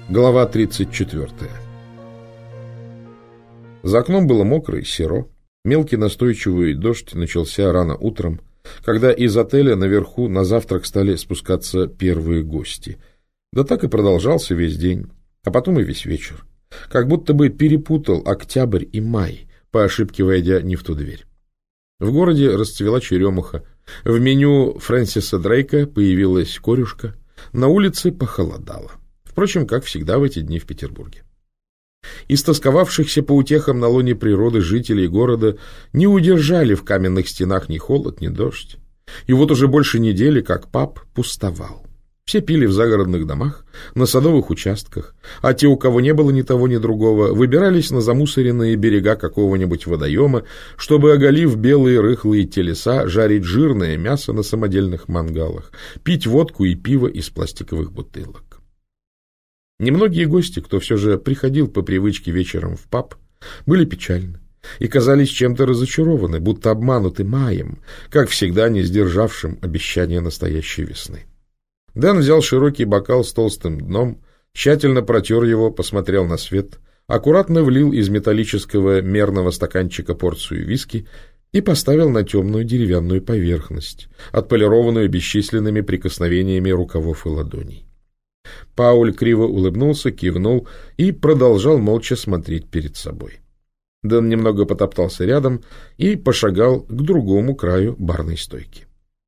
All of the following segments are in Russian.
Глава 34. За окном было мокро и серо. Мелкий настойчивый дождь начался рано утром, когда из отеля наверху на завтрак стали спускаться первые гости. Да так и продолжался весь день, а потом и весь вечер. Как будто бы перепутал октябрь и май, по ошибке войдя не в ту дверь. В городе расцвела черемуха. В меню Фрэнсиса Дрейка появилась корюшка. На улице похолодало. Впрочем, как всегда в эти дни в Петербурге. Истосковавшихся по утехам на лоне природы жителей города не удержали в каменных стенах ни холод, ни дождь. И вот уже больше недели, как паб пустовал. Все пили в загородных домах, на садовых участках, а те, у кого не было ни того, ни другого, выбирались на замусоренные берега какого-нибудь водоема, чтобы, оголив белые рыхлые телеса, жарить жирное мясо на самодельных мангалах, пить водку и пиво из пластиковых бутылок. Немногие гости, кто все же приходил по привычке вечером в паб, были печальны и казались чем-то разочарованы, будто обмануты маем, как всегда не сдержавшим обещания настоящей весны. Дэн взял широкий бокал с толстым дном, тщательно протер его, посмотрел на свет, аккуратно влил из металлического мерного стаканчика порцию виски и поставил на темную деревянную поверхность, отполированную бесчисленными прикосновениями рукавов и ладоней. Пауль криво улыбнулся, кивнул и продолжал молча смотреть перед собой. Дэн немного потоптался рядом и пошагал к другому краю барной стойки.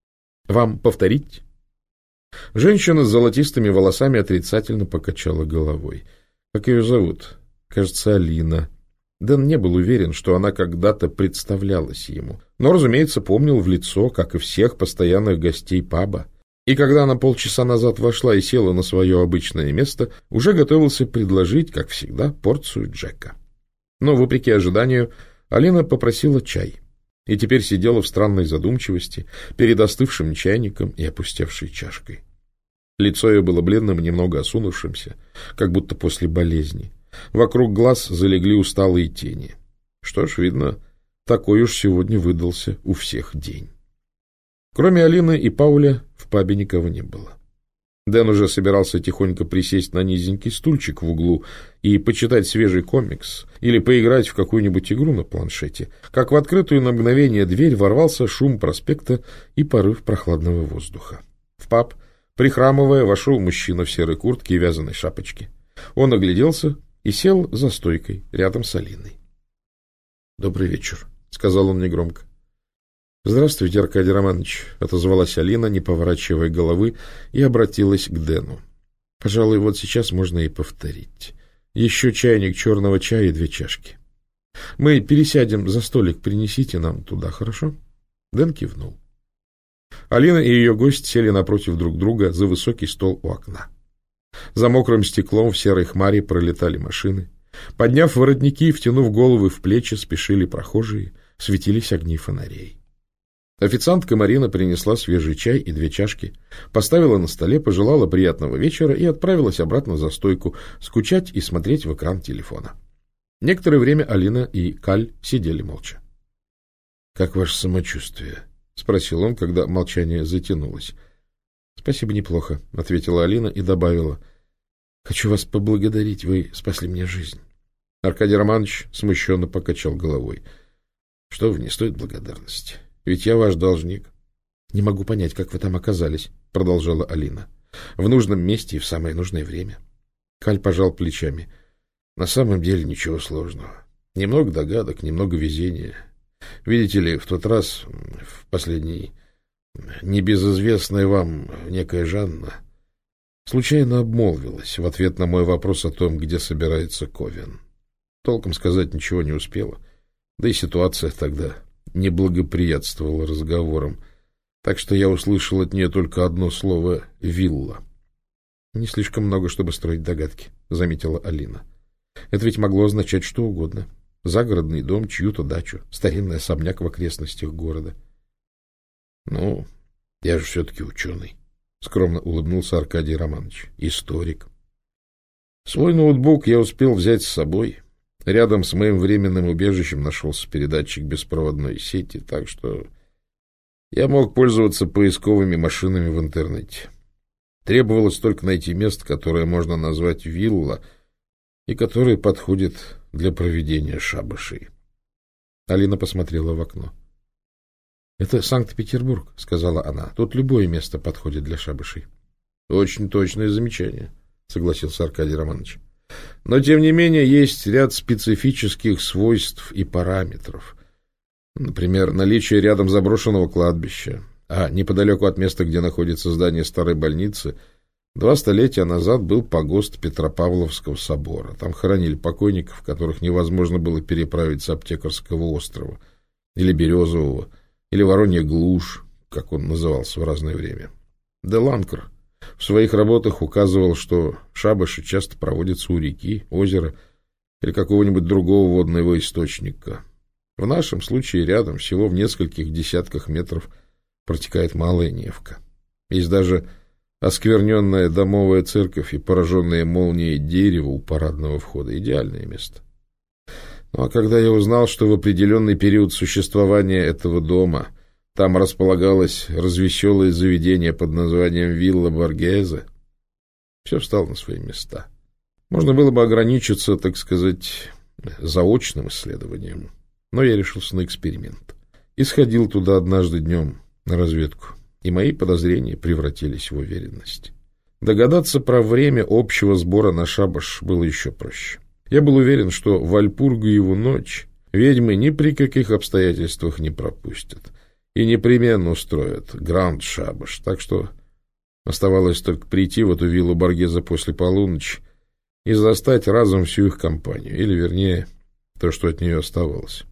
— Вам повторить? Женщина с золотистыми волосами отрицательно покачала головой. Как ее зовут? Кажется, Алина. Дэн не был уверен, что она когда-то представлялась ему, но, разумеется, помнил в лицо, как и всех постоянных гостей паба. И когда она полчаса назад вошла и села на свое обычное место, уже готовился предложить, как всегда, порцию Джека. Но, вопреки ожиданию, Алина попросила чай и теперь сидела в странной задумчивости перед остывшим чайником и опустевшей чашкой. Лицо ее было бледным и немного осунувшимся, как будто после болезни. Вокруг глаз залегли усталые тени. Что ж, видно, такой уж сегодня выдался у всех день. Кроме Алины и Пауля в пабе никого не было. Дэн уже собирался тихонько присесть на низенький стульчик в углу и почитать свежий комикс или поиграть в какую-нибудь игру на планшете, как в открытую на мгновение дверь ворвался шум проспекта и порыв прохладного воздуха. В паб, прихрамывая, вошел мужчина в серой куртке и вязаной шапочке. Он огляделся и сел за стойкой рядом с Алиной. — Добрый вечер, — сказал он негромко. — Здравствуйте, Аркадий Романович, — отозвалась Алина, не поворачивая головы, и обратилась к Дэну. — Пожалуй, вот сейчас можно и повторить. Еще чайник черного чая и 2 чашки. Мы пересядем за столик, принесите нам туда, хорошо? Дэн кивнул. Алина и ее гость сели напротив друг друга за высокий стол у окна. За мокрым стеклом в серой хмаре пролетали машины. Подняв воротники и втянув головы в плечи, спешили прохожие, светились огни фонарей. Официантка Марина принесла свежий чай и 2 чашки, поставила на столе, пожелала приятного вечера и отправилась обратно за стойку, скучать и смотреть в экран телефона. Некоторое время Алина и Каль сидели молча. — Как ваше самочувствие? — спросил он, когда молчание затянулось. — Спасибо, неплохо, — ответила Алина и добавила. — Хочу вас поблагодарить, вы спасли мне жизнь. Аркадий Романович смущенно покачал головой. — Что вы, не стоит благодарности. Ведь я ваш должник. — Не могу понять, как вы там оказались, — продолжала Алина. — В нужном месте и в самое нужное время. Каль пожал плечами. — На самом деле ничего сложного. Немного догадок, немного везения. Видите ли, в тот раз, в последний, небезызвестная вам некая Жанна случайно обмолвилась в ответ на мой вопрос о том, где собирается Ковен. Толком сказать ничего не успела, да и ситуация тогда не благоприятствовала разговорам, так что я услышал от нее только одно слово «вилла». — Не слишком много, чтобы строить догадки, — заметила Алина. — Это ведь могло означать что угодно. Загородный дом, чью-то дачу, старинный особняк в окрестностях города. — Ну, я же все-таки ученый, — скромно улыбнулся Аркадий Романович. — Историк. Свой ноутбук я успел взять с собой. Рядом с моим временным убежищем нашелся передатчик беспроводной сети, так что я мог пользоваться поисковыми машинами в интернете. Требовалось только найти место, которое можно назвать вилла, и которое подходит для проведения шабашей. Алина посмотрела в окно. — Это Санкт-Петербург, — сказала она. — Тут любое место подходит для шабашей. — Очень точное замечание, — согласился Аркадий Романович. — Но, тем не менее, есть ряд специфических свойств и параметров. Например, наличие рядом заброшенного кладбища, а неподалеку от места, где находится здание старой больницы, 2 столетия назад был погост Петропавловского собора. Там хоронили покойников, которых невозможно было переправить с Аптекарского острова, или Березового, или Воронья глушь, как он назывался в разное время. Де Ланкер в своих работах указывал, что шабаши часто проводятся у реки, озера или какого-нибудь другого водного источника. В нашем случае рядом, всего в нескольких десятках метров, протекает Малая Невка. Есть даже оскверненная домовая церковь и пораженное молнией дерево у парадного входа. Идеальное место. Ну а когда я узнал, что в определенный период существования этого дома там располагалось развеселое заведение под названием Вилла Боргезе, все встало на свои места. Можно было бы ограничиться, так сказать, заочным исследованием, но я решился на эксперимент. И сходил туда однажды днем на разведку, и мои подозрения превратились в уверенность. Догадаться про время общего сбора на шабаш было еще проще. Я был уверен, что Вальпургиеву ночь ведьмы ни при каких обстоятельствах не пропустят и непременно устроят гранд-шабаш, так что оставалось только прийти в эту виллу Боргезе после полуночи и застать разом всю их компанию, или, вернее, то, что от нее оставалось.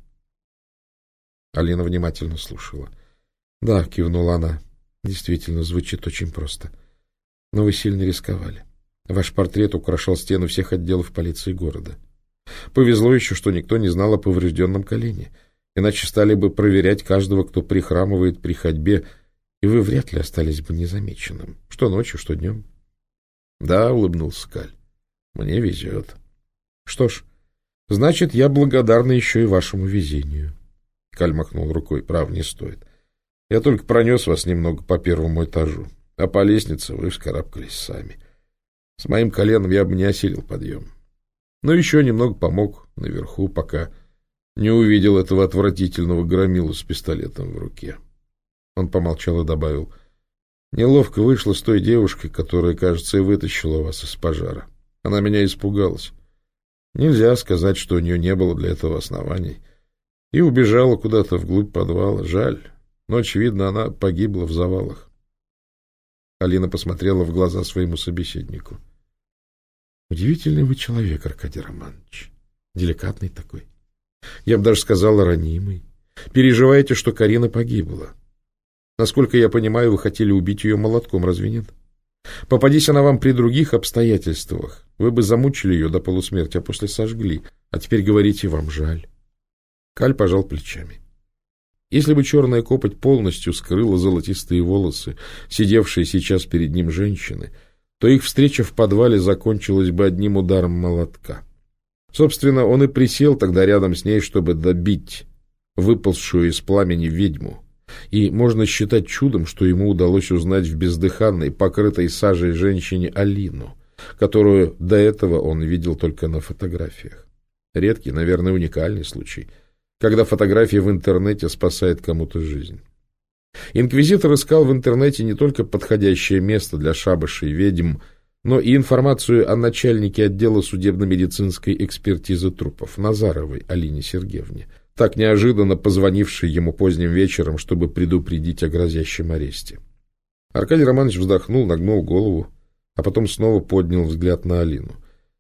Алина внимательно слушала. — Да, — кивнула она, — действительно, звучит очень просто. Но вы сильно рисковали. Ваш портрет украшал стену всех отделов полиции города. Повезло еще, что никто не знал о поврежденном колене, иначе стали бы проверять каждого, кто прихрамывает при ходьбе, и вы вряд ли остались бы незамеченным, что ночью, что днем. — Да, — улыбнулся Каль, — мне везет. — Что ж, значит, я благодарна еще и вашему везению. Каль махнул рукой. — Прав, не стоит. Я только пронес вас немного по первому этажу, а по лестнице вы вскарабкались сами. С моим коленом я бы не осилил подъем. Но еще немного помог наверху, пока не увидел этого отвратительного громилу с пистолетом в руке. Он помолчал и добавил: неловко вышло с той девушкой, которая, кажется, и вытащила вас из пожара. Она меня испугалась. Нельзя сказать, что у нее не было для этого оснований. И убежала куда-то вглубь подвала. Жаль, но, очевидно, она погибла в завалах. Алина посмотрела в глаза своему собеседнику. Удивительный вы человек, Аркадий Романович. Деликатный такой. Я бы даже сказала, ранимый. Переживаете, что Карина погибла. Насколько я понимаю, вы хотели убить ее молотком, разве нет? Попадись она вам при других обстоятельствах, вы бы замучили ее до полусмерти, а после сожгли. А теперь говорите, вам жаль. Каль пожал плечами. Если бы черная копоть полностью скрыла золотистые волосы, сидевшие сейчас перед ним женщины, то их встреча в подвале закончилась бы одним ударом молотка. Собственно, он и присел тогда рядом с ней, чтобы добить выползшую из пламени ведьму. И можно считать чудом, что ему удалось узнать в бездыханной, покрытой сажей женщине Алину, которую до этого он видел только на фотографиях. Редкий, наверное, уникальный случай, когда фотография в интернете спасает кому-то жизнь. Инквизитор искал в интернете не только подходящее место для шабашей ведьм, но и информацию о начальнике отдела судебно-медицинской экспертизы трупов Назаровой Алине Сергеевне, так неожиданно позвонившей ему поздним вечером, чтобы предупредить о грозящем аресте. Аркадий Романович вздохнул, нагнул голову, а потом снова поднял взгляд на Алину.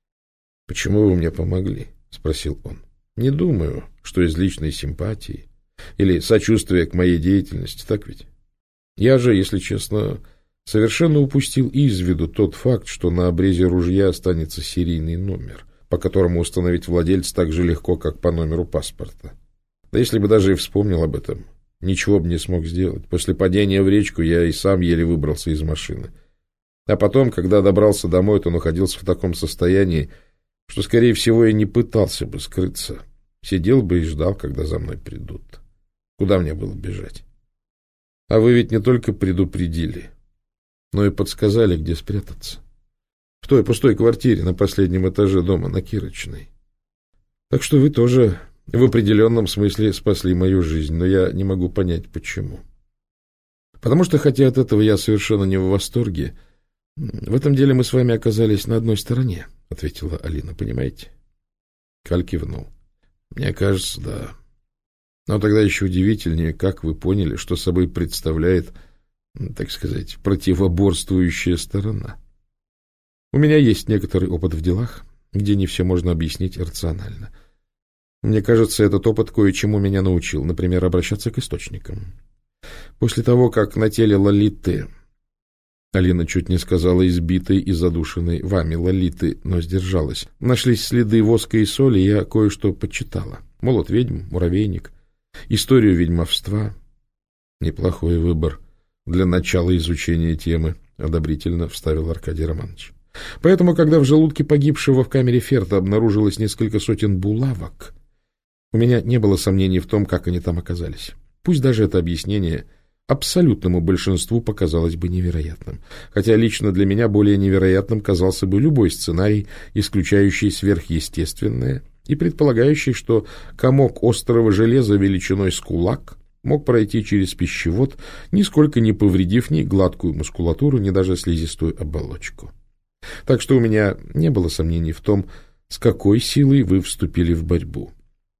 — Почему вы мне помогли? — спросил он. — Не думаю, что из личной симпатии или сочувствия к моей деятельности, так ведь? Я же, если честно, совершенно упустил из виду тот факт, что на обрезе ружья останется серийный номер, по которому установить владельца так же легко, как по номеру паспорта. Да если бы даже и вспомнил об этом, ничего бы не смог сделать. После падения в речку я и сам еле выбрался из машины. А потом, когда добрался домой, то находился в таком состоянии, что, скорее всего, я не пытался бы скрыться. Сидел бы и ждал, когда за мной придут. Куда мне было бежать? А вы ведь не только предупредили, но и подсказали, где спрятаться. В той пустой квартире на последнем этаже дома на Кирочной. Так что вы тоже в определенном смысле спасли мою жизнь, но я не могу понять, почему. Потому что, хотя от этого я совершенно не в восторге, в этом деле мы с вами оказались на одной стороне, — ответила Алина, — понимаете? Каль кивнул. Мне кажется, да. Но тогда еще удивительнее, как вы поняли, что собой представляет, так сказать, противоборствующая сторона. У меня есть некоторый опыт в делах, где не все можно объяснить рационально. Мне кажется, этот опыт кое-чему меня научил, например, обращаться к источникам. После того, как на теле Лолиты... Алина чуть не сказала избитой и задушенной вами Лолиты, но сдержалась. Нашлись следы воска и соли, я кое-что почитала. Молот ведьм, муравейник, историю ведьмовства. Неплохой выбор для начала изучения темы, одобрительно вставил Аркадий Романович. Поэтому, когда в желудке погибшего в камере Ферта обнаружилось несколько сотен булавок, у меня не было сомнений в том, как они там оказались. Пусть даже это объяснение абсолютному большинству показалось бы невероятным, хотя лично для меня более невероятным казался бы любой сценарий, исключающий сверхъестественное и предполагающий, что комок острого железа величиной с кулак мог пройти через пищевод, нисколько не повредив ни гладкую мускулатуру, ни даже слизистую оболочку. Так что у меня не было сомнений в том, с какой силой вы вступили в борьбу.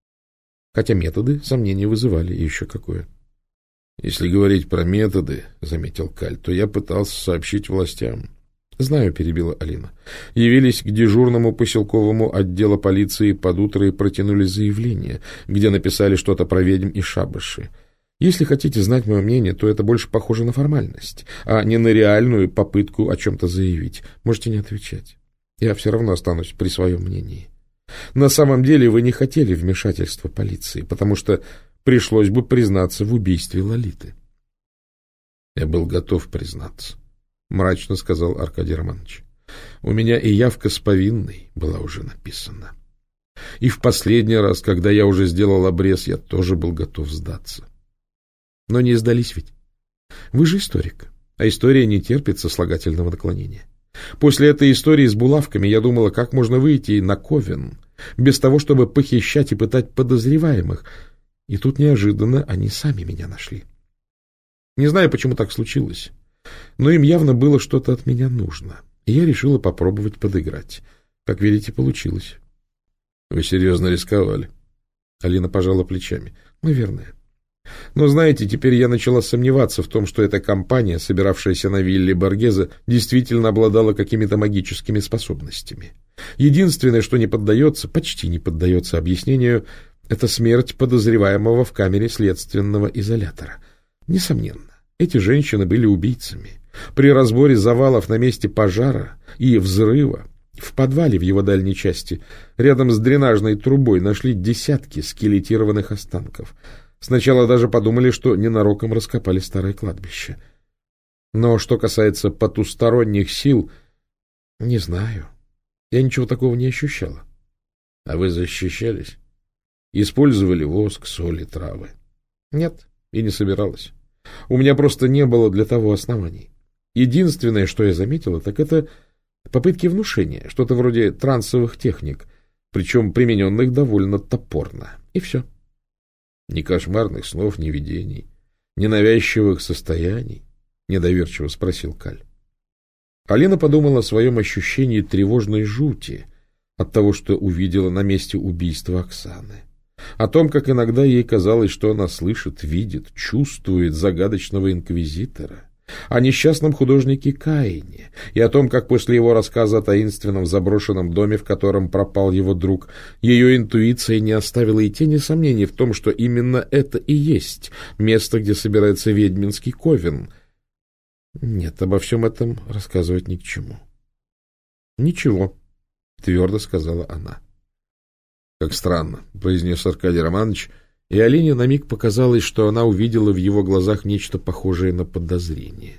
Хотя методы сомнения вызывали, и еще какое. Если говорить про методы, — заметил Каль, — то я пытался сообщить властям. — Знаю, — перебила Алина. Явились к дежурному поселковому отдела полиции под утро и протянули заявление, где написали что-то про ведьм и шабаши. Если хотите знать мое мнение, то это больше похоже на формальность, а не на реальную попытку о чем-то заявить. Можете не отвечать. Я все равно останусь при своем мнении. На самом деле вы не хотели вмешательства полиции, потому что пришлось бы признаться в убийстве Лолиты. — Я был готов признаться, — мрачно сказал Аркадий Романович. У меня и явка с повинной была уже написана. И в последний раз, когда я уже сделал обрез, я тоже был готов сдаться. Но не сдались ведь. Вы же историк, а история не терпит сослагательного наклонения. После этой истории с булавками я думала, как можно выйти на ковен, без того, чтобы похищать и пытать подозреваемых. И тут неожиданно они сами меня нашли. Не знаю, почему так случилось, но им явно было что-то от меня нужно, и я решила попробовать подыграть. Как видите, получилось. — Вы серьезно рисковали? Алина пожала плечами. — Наверное. Но, знаете, теперь я начала сомневаться в том, что эта компания, собиравшаяся на вилле Боргезе, действительно обладала какими-то магическими способностями. Единственное, что не поддается, почти не поддается объяснению, это смерть подозреваемого в камере следственного изолятора. Несомненно, эти женщины были убийцами. При разборе завалов на месте пожара и взрыва в подвале в его дальней части рядом с дренажной трубой нашли десятки скелетированных останков. Сначала даже подумали, что ненароком раскопали старое кладбище. Но что касается потусторонних сил, не знаю. Я ничего такого не ощущала. А вы защищались? Использовали воск, соль и травы? Нет, и не собиралась. У меня просто не было для того оснований. Единственное, что я заметила, так это попытки внушения, что-то вроде трансовых техник, причем примененных довольно топорно. И все. Ни кошмарных снов, ни видений, ни навязчивых состояний, — недоверчиво спросил Каль. Алина подумала о своем ощущении тревожной жути от того, что увидела на месте убийства Оксаны, о том, как иногда ей казалось, что она слышит, видит, чувствует загадочного инквизитора, о несчастном художнике Каине и о том, как после его рассказа о таинственном заброшенном доме, в котором пропал его друг, ее интуиция не оставила и тени сомнений в том, что именно это и есть место, где собирается ведьминский ковен. Нет, обо всем этом рассказывать ни к чему. — Ничего, — твердо сказала она. — Как странно, — произнес Аркадий Романович, и Алине на миг показалось, что она увидела в его глазах нечто похожее на подозрение.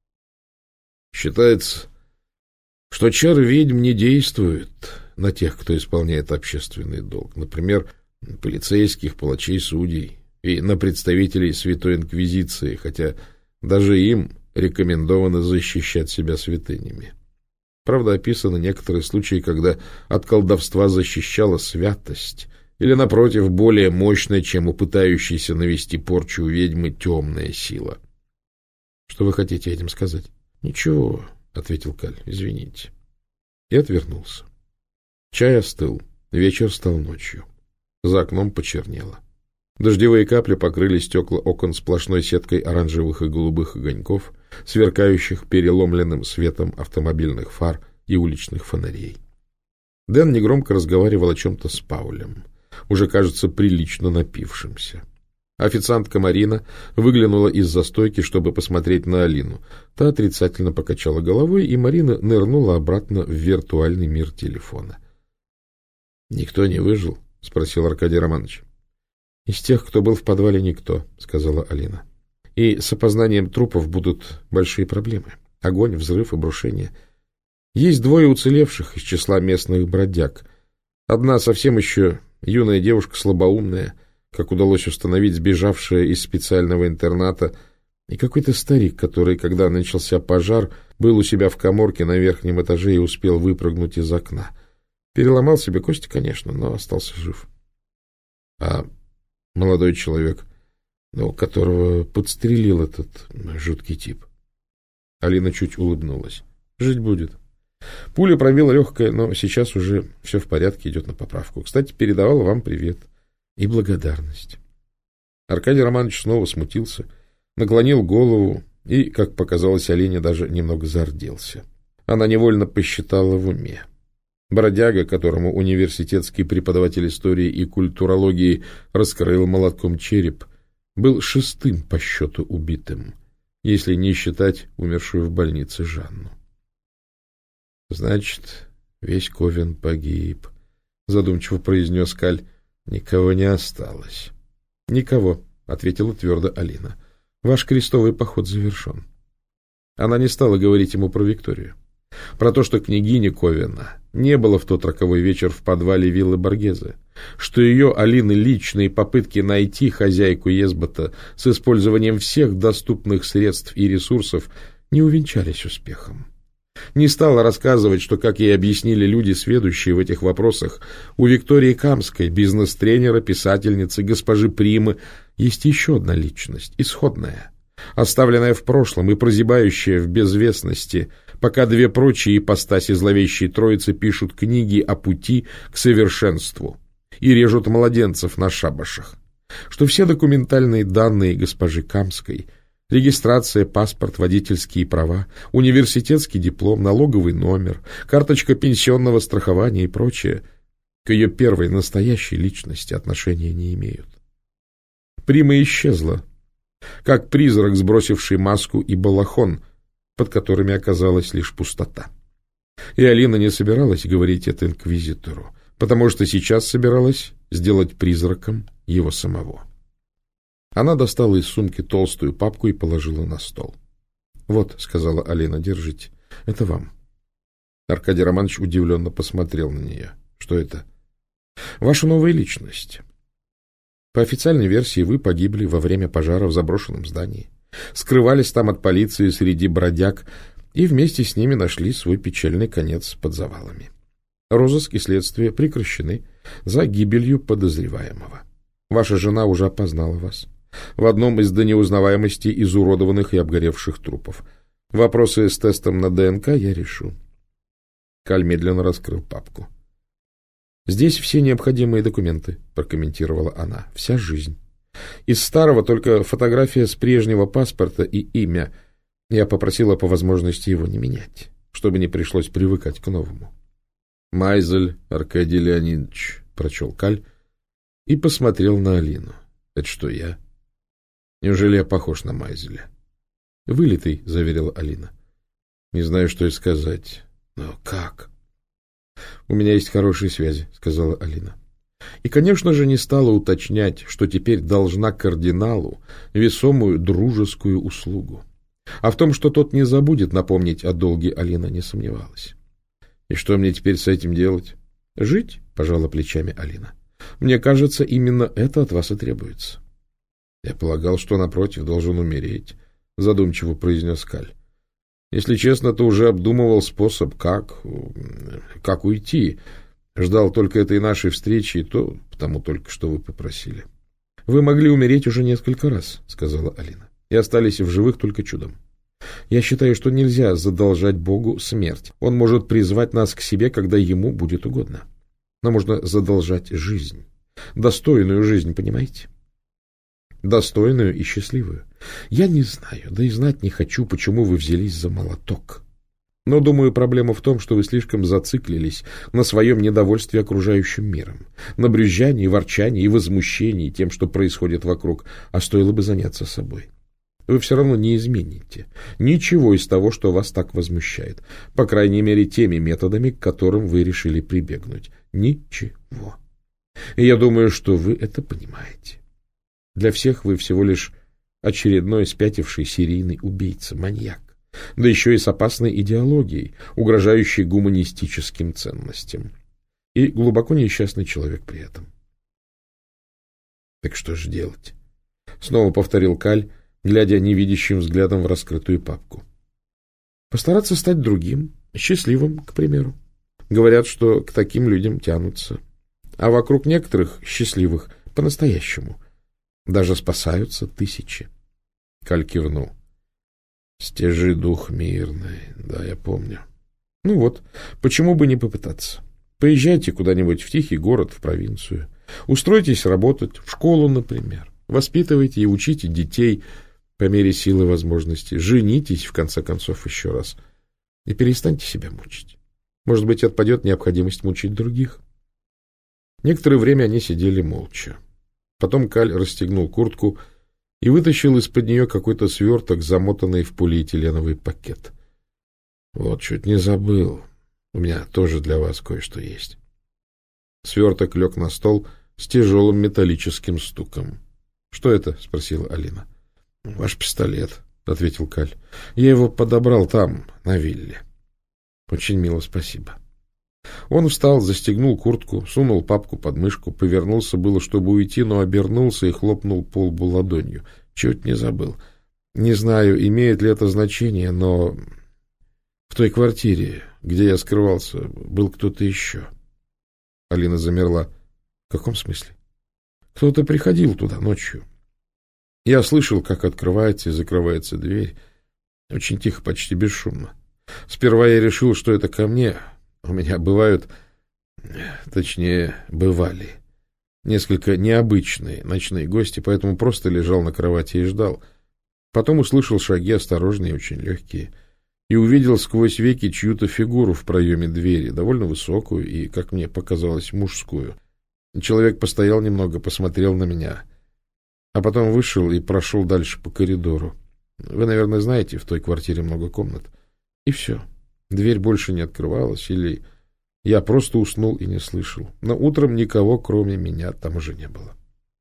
Считается, что чары ведьм не действуют на тех, кто исполняет общественный долг, например, полицейских, палачей, судей и на представителей Святой Инквизиции, хотя даже им рекомендовано защищать себя святынями. Правда, описаны некоторые случаи, когда от колдовства защищала святость, или, напротив, более мощная, чем у пытающейся навести порчу у ведьмы темная сила. — Что вы хотите этим сказать? — Ничего, — ответил Каль, — извините. И отвернулся. Чай остыл, вечер стал ночью. За окном почернело. Дождевые капли покрыли стекла окон сплошной сеткой оранжевых и голубых огоньков, сверкающих переломленным светом автомобильных фар и уличных фонарей. Дэн негромко разговаривал о чем-то с Паулем, уже, кажется, прилично напившимся. Официантка Марина выглянула из-за стойки, чтобы посмотреть на Алину. Та отрицательно покачала головой, и Марина нырнула обратно в виртуальный мир телефона. — Никто не выжил? — спросил Аркадий Романович. — Из тех, кто был в подвале, никто, — сказала Алина. — И с опознанием трупов будут большие проблемы. Огонь, взрыв и брушение. Есть двое уцелевших из числа местных бродяг. Одна совсем еще юная девушка, слабоумная, как удалось установить, сбежавшая из специального интерната, и какой-то старик, который, когда начался пожар, был у себя в каморке на верхнем этаже и успел выпрыгнуть из окна. Переломал себе кости, конечно, но остался жив. А молодой человек, которого подстрелил этот жуткий тип. Алина чуть улыбнулась. Жить будет. Пуля пробила легкое, но сейчас уже все в порядке, идет на поправку. Кстати, передавала вам привет и благодарность. Аркадий Романович снова смутился, наклонил голову и, как показалось Алине, даже немного зарделся. Она невольно посчитала в уме. Бродяга, которому университетский преподаватель истории и культурологии раскроил молотком череп, был 6-м по счету убитым, если не считать умершую в больнице Жанну. — Значит, весь Ковен погиб, — задумчиво произнес Каль. — Никого не осталось. — Никого, — ответила твердо Алина. — Ваш крестовый поход завершен. Она не стала говорить ему про Викторию. Про то, что княгини Ковена не было в тот роковой вечер в подвале виллы Боргезе, что ее, Алины, личные попытки найти хозяйку Езбота с использованием всех доступных средств и ресурсов не увенчались успехом. Не стала рассказывать, что, как ей объяснили люди, сведущие в этих вопросах, у Виктории Камской, бизнес-тренера, писательницы, госпожи Примы, есть еще одна личность, исходная, оставленная в прошлом и прозябающая в безвестности, пока две прочие ипостаси зловещей троицы пишут книги о пути к совершенству и режут младенцев на шабашах, что все документальные данные госпожи Камской — регистрация, паспорт, водительские права, университетский диплом, налоговый номер, карточка пенсионного страхования и прочее к ее первой настоящей личности отношения не имеют. Прима исчезла, как призрак, сбросивший маску и балахон, под которыми оказалась лишь пустота. И Алина не собиралась говорить это инквизитору, потому что сейчас собиралась сделать призраком его самого. Она достала из сумки толстую папку и положила на стол. — Вот, — сказала Алина, — держите. Это вам. Аркадий Романович удивленно посмотрел на нее. — Что это? — Ваша новая личность. По официальной версии, вы погибли во время пожара в заброшенном здании, скрывались там от полиции среди бродяг и вместе с ними нашли свой печальный конец под завалами. Розыск и следствие прекращены за гибелью подозреваемого. Ваша жена уже опознала вас в одном из до неузнаваемости изуродованных и обгоревших трупов. Вопросы с тестом на ДНК я решу. Каль медленно раскрыл папку. «Здесь все необходимые документы», — прокомментировала она. «Вся жизнь. Из старого только фотография с прежнего паспорта и имя. Я попросила по возможности его не менять, чтобы не пришлось привыкать к новому». «Майзель Аркадий Леонидович», — прочел Каль и посмотрел на Алину. «Это что, я? Неужели я похож на Майзеля?» «Вылитый», — заверила Алина. «Не знаю, что и сказать. Но как?» «У меня есть хорошие связи», — сказала Алина. И, конечно же, не стала уточнять, что теперь должна кардиналу весомую дружескую услугу. А в том, что тот не забудет напомнить о долге, Алина не сомневалась. «И что мне теперь с этим делать?» «Жить», — пожала плечами Алина. «Мне кажется, именно это от вас и требуется». «Я полагал, что, напротив, должен умереть. — задумчиво произнес Каль. Если честно, то уже обдумывал способ, как уйти. Ждал только этой нашей встречи, и то потому только, что вы попросили. — Вы могли умереть уже несколько раз, — сказала Алина, — и остались в живых только чудом. Я считаю, что нельзя задолжать Богу смерть. Он может призвать нас к себе, когда ему будет угодно. Но можно задолжать жизнь. Достойную жизнь, понимаете? Достойную и счастливую. Я не знаю, да и знать не хочу, почему вы взялись за молоток. Но, думаю, проблема в том, что вы слишком зациклились на своем недовольстве окружающим миром, на брюзжании, ворчании и возмущении тем, что происходит вокруг, а стоило бы заняться собой. Вы все равно не измените ничего из того, что вас так возмущает, по крайней мере, теми методами, к которым вы решили прибегнуть. Ничего. И я думаю, что вы это понимаете. Для всех вы всего лишь очередной спятивший серийный убийца, маньяк, да еще и с опасной идеологией, угрожающей гуманистическим ценностям. И глубоко несчастный человек при этом. Так что же делать? Снова повторил Каль, глядя невидящим взглядом в раскрытую папку. Постараться стать другим, счастливым, к примеру. Говорят, что к таким людям тянутся. А вокруг некоторых счастливых по-настоящему даже спасаются тысячи. Каль кивнул. Стяжи дух мирный, да, я помню. Ну вот, почему бы не попытаться? Поезжайте куда-нибудь в тихий город, в провинцию. Устройтесь работать, в школу, например. Воспитывайте и учите детей по мере силы и возможностей. Женитесь, в конце концов, еще раз. И перестаньте себя мучить. Может быть, отпадет необходимость мучить других. Некоторое время они сидели молча. Потом Каль расстегнул куртку и вытащил из-под нее какой-то сверток, замотанный в полиэтиленовый пакет. — Вот, чуть не забыл. У меня тоже для вас кое-что есть. Сверток лег на стол с тяжелым металлическим стуком. — Что это? — спросила Алина. — Ваш пистолет, — ответил Каль. — Я его подобрал там, на вилле. — Очень мило, спасибо. Он встал, застегнул куртку, сунул папку под мышку, повернулся было, чтобы уйти, но обернулся и хлопнул по лбу ладонью. Чуть не забыл. Не знаю, имеет ли это значение, но в той квартире, где я скрывался, был кто-то еще. Алина замерла. В каком смысле? Кто-то приходил туда ночью. Я слышал, как открывается и закрывается дверь. Очень тихо, почти бесшумно. Сперва я решил, что это ко мне. У меня бывают, точнее, бывали несколько необычные ночные гости, поэтому просто лежал на кровати и ждал. Потом услышал шаги, осторожные, очень легкие, и увидел сквозь веки чью-то фигуру в проеме двери, довольно высокую и, как мне показалось, мужскую. Человек постоял немного, посмотрел на меня, а потом вышел и прошел дальше по коридору. Вы, наверное, знаете, в той квартире много комнат. И все. Дверь больше не открывалась, или я просто уснул и не слышал. Но утром никого, кроме меня, там уже не было.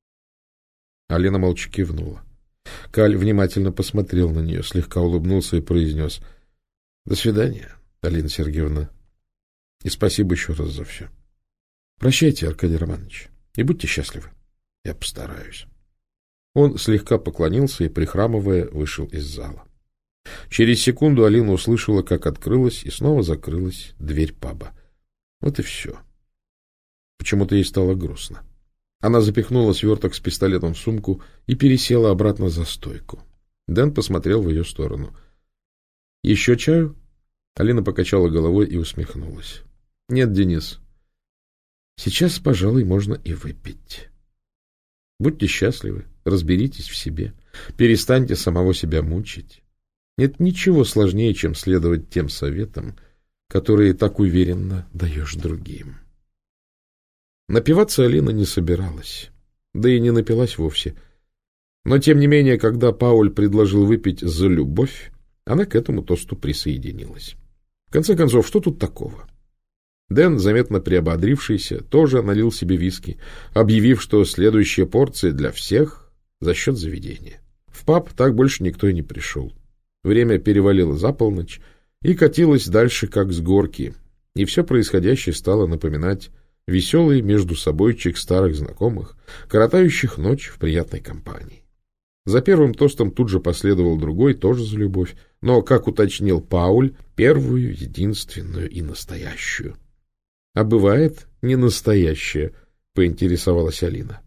Алина молча кивнула. Каль внимательно посмотрел на нее, слегка улыбнулся и произнес: — До свидания, Алина Сергеевна. И спасибо еще раз за все. Прощайте, Аркадий Романович, и будьте счастливы. Я постараюсь. Он слегка поклонился и, прихрамывая, вышел из зала. Через секунду Алина услышала, как открылась и снова закрылась дверь паба. Вот и все. Почему-то ей стало грустно. Она запихнула сверток с пистолетом в сумку и пересела обратно за стойку. Дэн посмотрел в ее сторону. — Еще чаю? Алина покачала головой и усмехнулась. — Нет, Денис. Сейчас, пожалуй, можно и выпить. Будьте счастливы, разберитесь в себе, перестаньте самого себя мучить. Нет ничего сложнее, чем следовать тем советам, которые так уверенно даешь другим. Напиваться Алина не собиралась, да и не напилась вовсе. Но, тем не менее, когда Пауль предложил выпить за любовь, она к этому тосту присоединилась. В конце концов, что тут такого? Дэн, заметно приободрившийся, тоже налил себе виски, объявив, что следующая порция для всех за счет заведения. В паб так больше никто и не пришел. Время перевалило за полночь и катилось дальше, как с горки, и все происходящее стало напоминать веселый междусобойчик старых знакомых, коротающих ночь в приятной компании. За первым тостом тут же последовал другой, тоже за любовь, но, как уточнил Пауль, первую, единственную и настоящую. — А бывает не настоящая? — поинтересовалась Алина.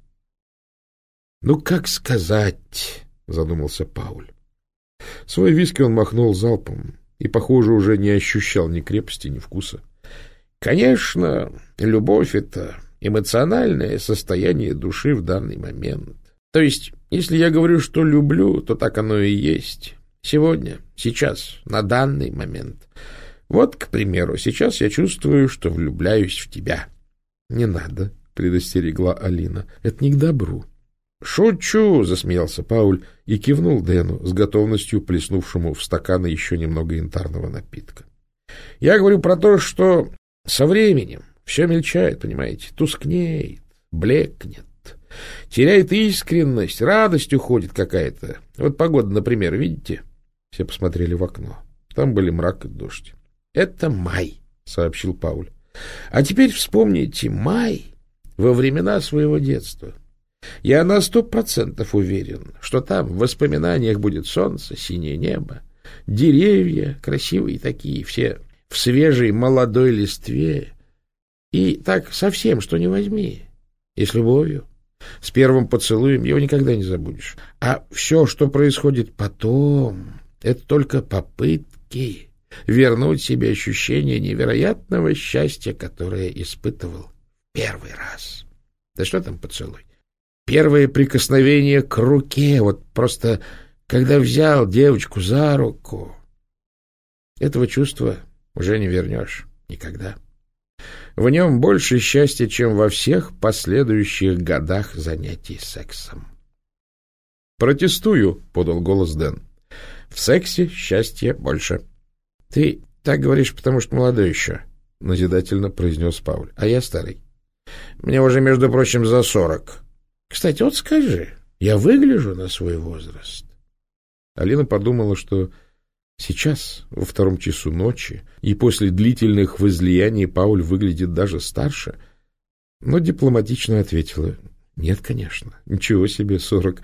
— Ну, как сказать, — задумался Пауль. Свой виски он махнул залпом и, похоже, уже не ощущал ни крепости, ни вкуса. — Конечно, любовь — это эмоциональное состояние души в данный момент. То есть, если я говорю, что люблю, то так оно и есть. Сегодня, сейчас, на данный момент. Вот, к примеру, сейчас я чувствую, что влюбляюсь в тебя. — Не надо, — предостерегла Алина. — Это не к добру. — Шучу, — засмеялся Пауль и кивнул Дэну, с готовностью плеснувшему в стаканы еще немного янтарного напитка. — Я говорю про то, что со временем все мельчает, понимаете, тускнеет, блекнет. Теряет искренность, радость уходит какая-то. Вот погода, например, видите? Все посмотрели в окно. Там были мрак и дождь. — Это май, — сообщил Пауль. — А теперь вспомните май во времена своего детства. Я на 100% уверен, что там в воспоминаниях будет солнце, синее небо, деревья красивые такие, все в свежей молодой листве. И так совсем, что не возьми, и с любовью. С первым поцелуем его никогда не забудешь. А все, что происходит потом, это только попытки вернуть себе ощущение невероятного счастья, которое испытывал в первый раз. Да что там поцелуй? Первое прикосновение к руке, вот просто когда взял девочку за руку, этого чувства уже не вернешь никогда. В нем больше счастья, чем во всех последующих годах занятий сексом. «Протестую», — подал голос Дэн. «В сексе счастья больше». «Ты так говоришь, потому что молодой еще», — назидательно произнес Пауль. «А я старый. Мне уже, между прочим, за 40. Кстати, вот скажи, я выгляжу на свой возраст?» Алина подумала, что сейчас, во 2 часу ночи, и после длительных возлияний Пауль выглядит даже старше, но дипломатично ответила: «Нет, конечно, ничего себе 40.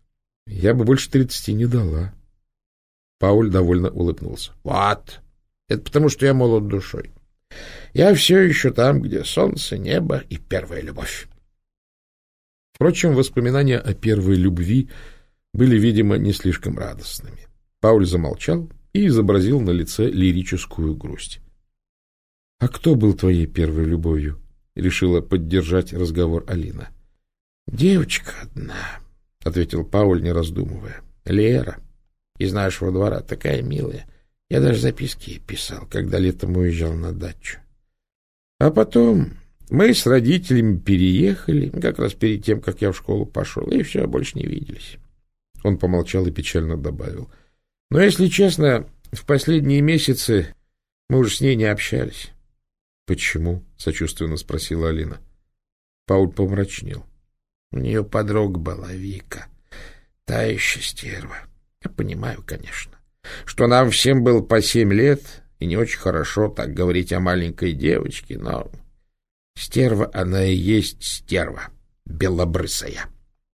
Я бы больше 30 не дала». Пауль довольно улыбнулся. «Вот, это потому, что я молод душой. Я все еще там, где солнце, небо и первая любовь». Впрочем, воспоминания о первой любви были, видимо, не слишком радостными. Пауль замолчал и изобразил на лице лирическую грусть. — А кто был твоей первой любовью? — решила поддержать разговор Алина. — Девочка одна, — ответил Пауль, не раздумывая. — Лера, из нашего двора, такая милая. Я даже записки ей писал, когда летом уезжал на дачу. А потом мы с родителями переехали, как раз перед тем, как я в школу пошел, и все, больше не виделись. Он помолчал и печально добавил: но, если честно, в последние месяцы мы уже с ней не общались. — Почему? — сочувственно спросила Алина. Пауль помрачнел. У нее подруга была, Вика. Та еще стерва. Я понимаю, конечно, что нам всем было по 7 лет, и не очень хорошо так говорить о маленькой девочке, но стерва она и есть стерва, белобрысая.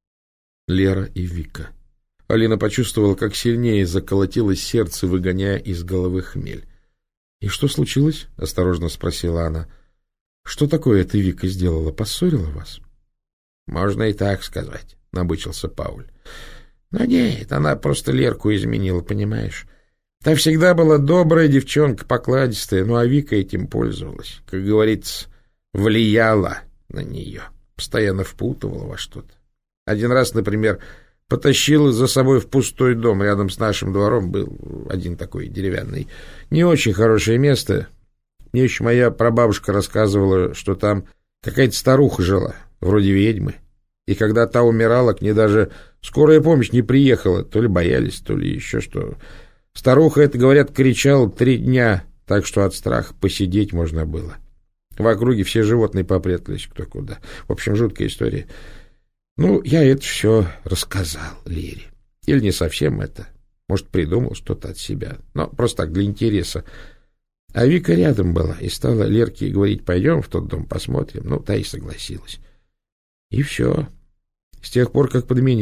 Лера и Вика. Алина почувствовала, как сильнее заколотилось сердце, выгоняя из головы хмель. — И что случилось? — осторожно спросила она. — Что такое эта Вика сделала? Поссорила вас? — Можно и так сказать, — набычился Пауль. — Но нет, она просто Лерку изменила, понимаешь? Та всегда была добрая девчонка, покладистая, ну а Вика этим пользовалась. Как говорится, влияла на нее, постоянно впутывала во что-то. Один раз, например, потащила за собой в пустой дом. Рядом с нашим двором был один такой деревянный. Не очень хорошее место. Мне еще моя прабабушка рассказывала, что там какая-то старуха жила, вроде ведьмы. И когда та умирала, к ней даже скорая помощь не приехала. То ли боялись, то ли еще что. Старуха, это, говорят, кричала 3 дня, так что от страха посидеть можно было. В округе все животные попрятались кто куда. В общем, жуткая история. Ну, я это все рассказал Лере. Или не совсем это. Может, придумал что-то от себя. Но просто так, для интереса. А Вика рядом была и стала Лерке говорить: пойдем в тот дом, посмотрим. Ну, та и согласилась. И все. С тех пор, как подменили.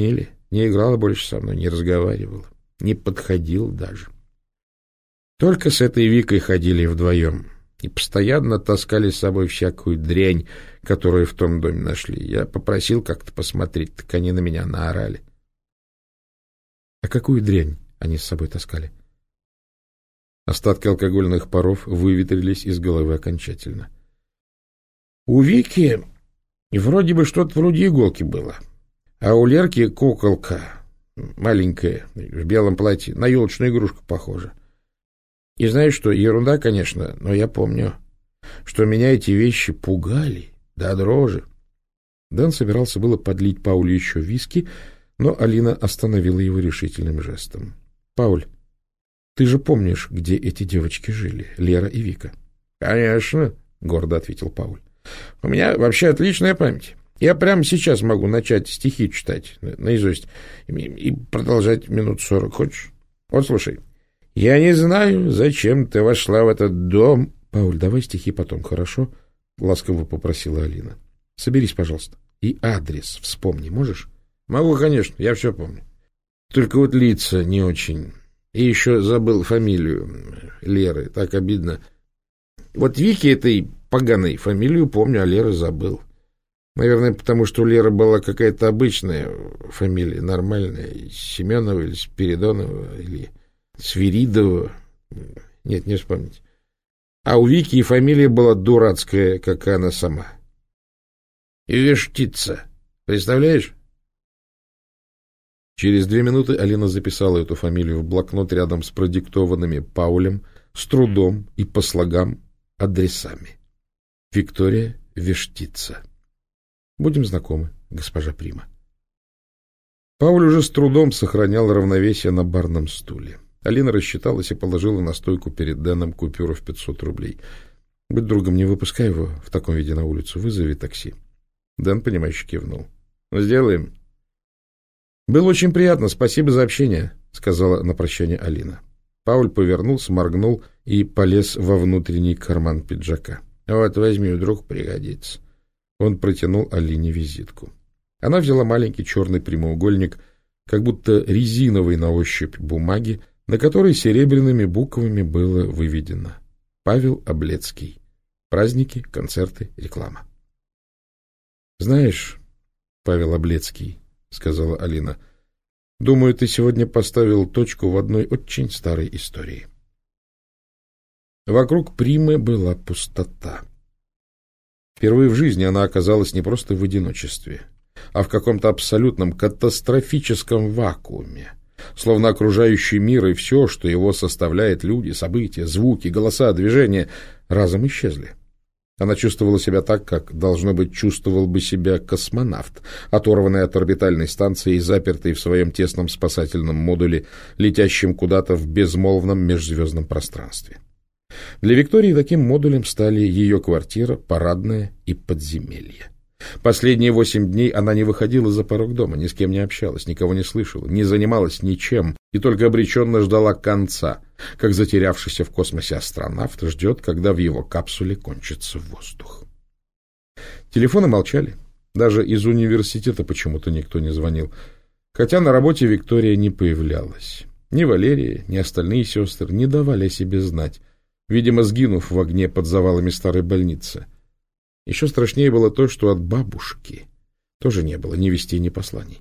Не играла больше со мной, не разговаривала, не подходила даже. Только с этой Викой ходили вдвоем и постоянно таскали с собой всякую дрянь, которую в том доме нашли. Я попросил как-то посмотреть, так они на меня наорали. — А какую дрянь они с собой таскали? Остатки алкогольных паров выветрились из головы окончательно. — У Вики вроде бы что-то вроде иголки было, а у Лерки куколка маленькая, в белом платье, на елочную игрушку похожа. И знаешь что, ерунда, конечно, но я помню, что меня эти вещи пугали до дрожи. Дэн собирался было подлить Паулю еще виски, но Алина остановила его решительным жестом. — Пауль, ты же помнишь, где эти девочки жили, Лера и Вика? — Конечно, — гордо ответил Пауль. — У меня вообще отличная память. Я прямо сейчас могу начать стихи читать наизусть и продолжать минут 40. Хочешь? Вот слушай. «Я не знаю, зачем ты вошла в этот дом...» «Пауль, давай стихи потом, хорошо?» — ласково попросила Алина. «Соберись, пожалуйста. И адрес вспомни, можешь?» «Могу, конечно, я все помню. Только вот лица не очень. И еще забыл фамилию Леры, так обидно. Вот Вики этой поганой фамилию помню, а Леры забыл. Наверное, потому что у Леры была какая-то обычная фамилия, нормальная, Семенова или Спиридонова, или Свиридова. Нет, не вспомнить. А у Вики и фамилия была дурацкая, как и она сама. Вештица. Представляешь? Через 2 минуты Алина записала эту фамилию в блокнот рядом с продиктованными Паулем, с трудом и по слогам адресами. Виктория Вештица. Будем знакомы, госпожа Прима. Пауль уже с трудом сохранял равновесие на барном стуле. Алина рассчиталась и положила на стойку перед Дэном купюру в 500 рублей. — Будь другом, не выпускай его в таком виде на улицу. Вызови такси. Дэн, понимающе кивнул. — Сделаем. — Было очень приятно. Спасибо за общение, — сказала на прощание Алина. Пауль повернулся, моргнул и полез во внутренний карман пиджака. — Вот, возьми, вдруг пригодится. Он протянул Алине визитку. Она взяла маленький черный прямоугольник, как будто резиновый на ощупь бумаги, на которой серебряными буквами было выведено: Павел Облецкий. Праздники, концерты, реклама. — Знаешь, Павел Облецкий, — сказала Алина, — думаю, ты сегодня поставил точку в одной очень старой истории. Вокруг Примы была пустота. Впервые в жизни она оказалась не просто в одиночестве, а в каком-то абсолютном катастрофическом вакууме, словно окружающий мир и все, что его составляет, люди, события, звуки, голоса, движения, разом исчезли. Она чувствовала себя так, как, должно быть, чувствовал бы себя космонавт, оторванный от орбитальной станции и запертый в своем тесном спасательном модуле, летящем куда-то в безмолвном межзвездном пространстве. Для Виктории таким модулем стали ее квартира, парадная и подземелье. Последние 8 дней она не выходила за порог дома, ни с кем не общалась, никого не слышала, не занималась ничем и только обреченно ждала конца, как затерявшийся в космосе астронавт ждет, когда в его капсуле кончится воздух. Телефоны молчали, даже из университета почему-то никто не звонил, хотя на работе Виктория не появлялась. Ни Валерия, ни остальные сестры не давали о себе знать, видимо, сгинув в огне под завалами старой больницы. Еще страшнее было то, что от бабушки тоже не было ни вестей, ни посланий.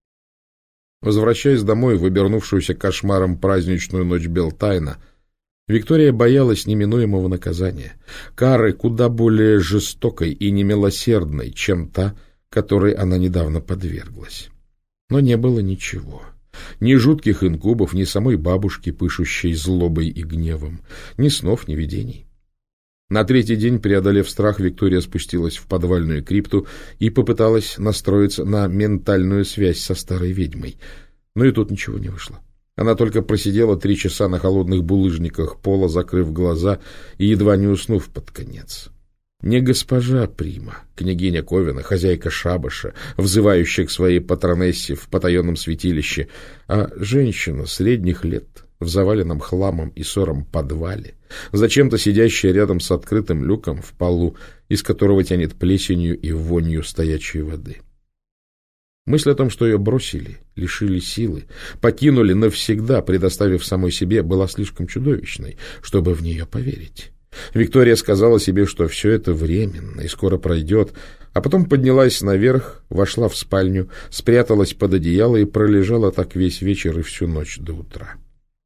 Возвращаясь домой в обернувшуюся кошмаром праздничную ночь Белтайна, Виктория боялась неминуемого наказания, кары куда более жестокой и немилосердной, чем та, которой она недавно подверглась. Но не было ничего. Ни жутких инкубов, ни самой бабушки, пышущей злобой и гневом, ни снов, ни видений. На 3-й день, преодолев страх, Виктория спустилась в подвальную крипту и попыталась настроиться на ментальную связь со старой ведьмой. Но и тут ничего не вышло. Она только просидела 3 часа на холодных булыжниках пола, закрыв глаза и едва не уснув под конец. Не госпожа Прима, княгиня Ковина, хозяйка шабаша, взывающая к своей патронессе в потаенном святилище, а женщина средних лет в заваленном хламом и ссором подвале, зачем-то сидящая рядом с открытым люком в полу, из которого тянет плесенью и вонью стоячей воды. Мысль о том, что ее бросили, лишили силы, покинули навсегда, предоставив самой себе, была слишком чудовищной, чтобы в нее поверить. Виктория сказала себе, что все это временно и скоро пройдет, а потом поднялась наверх, вошла в спальню, спряталась под одеяло и пролежала так весь вечер и всю ночь до утра.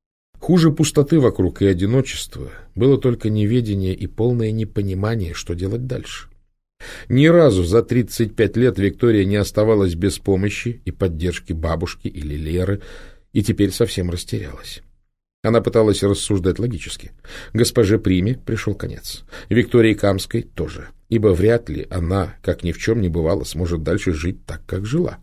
Хуже пустоты вокруг и одиночества было только неведение и полное непонимание, что делать дальше. Ни разу за 35 лет Виктория не оставалась без помощи и поддержки бабушки или Леры, и теперь совсем растерялась. Она пыталась рассуждать логически. Госпоже Приме пришел конец. Виктории Камской тоже, ибо вряд ли она, как ни в чем не бывало, сможет дальше жить так, как жила.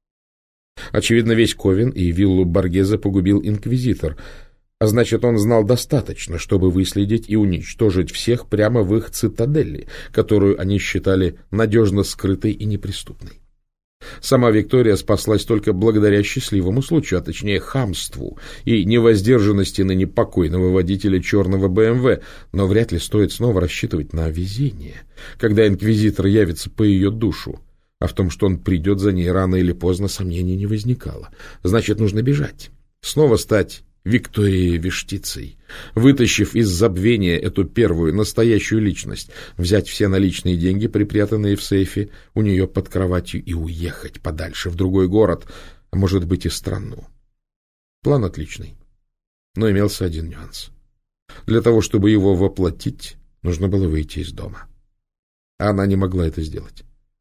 Очевидно, весь Ковен и виллу Боргезе погубил инквизитор, а значит, он знал достаточно, чтобы выследить и уничтожить всех прямо в их цитадели, которую они считали надежно скрытой и неприступной. Сама Виктория спаслась только благодаря счастливому случаю, а точнее хамству и невоздержанности ныне покойного водителя черного БМВ, но вряд ли стоит снова рассчитывать на везение, когда инквизитор явится по ее душу, а в том, что он придет за ней рано или поздно, сомнений не возникало. Значит, нужно бежать, снова стать Викторией Вештицей, вытащив из забвения эту первую, настоящую личность, взять все наличные деньги, припрятанные в сейфе у нее под кроватью, и уехать подальше, в другой город, а может быть и страну. План отличный, но имелся один нюанс. Для того, чтобы его воплотить, нужно было выйти из дома. А она не могла это сделать.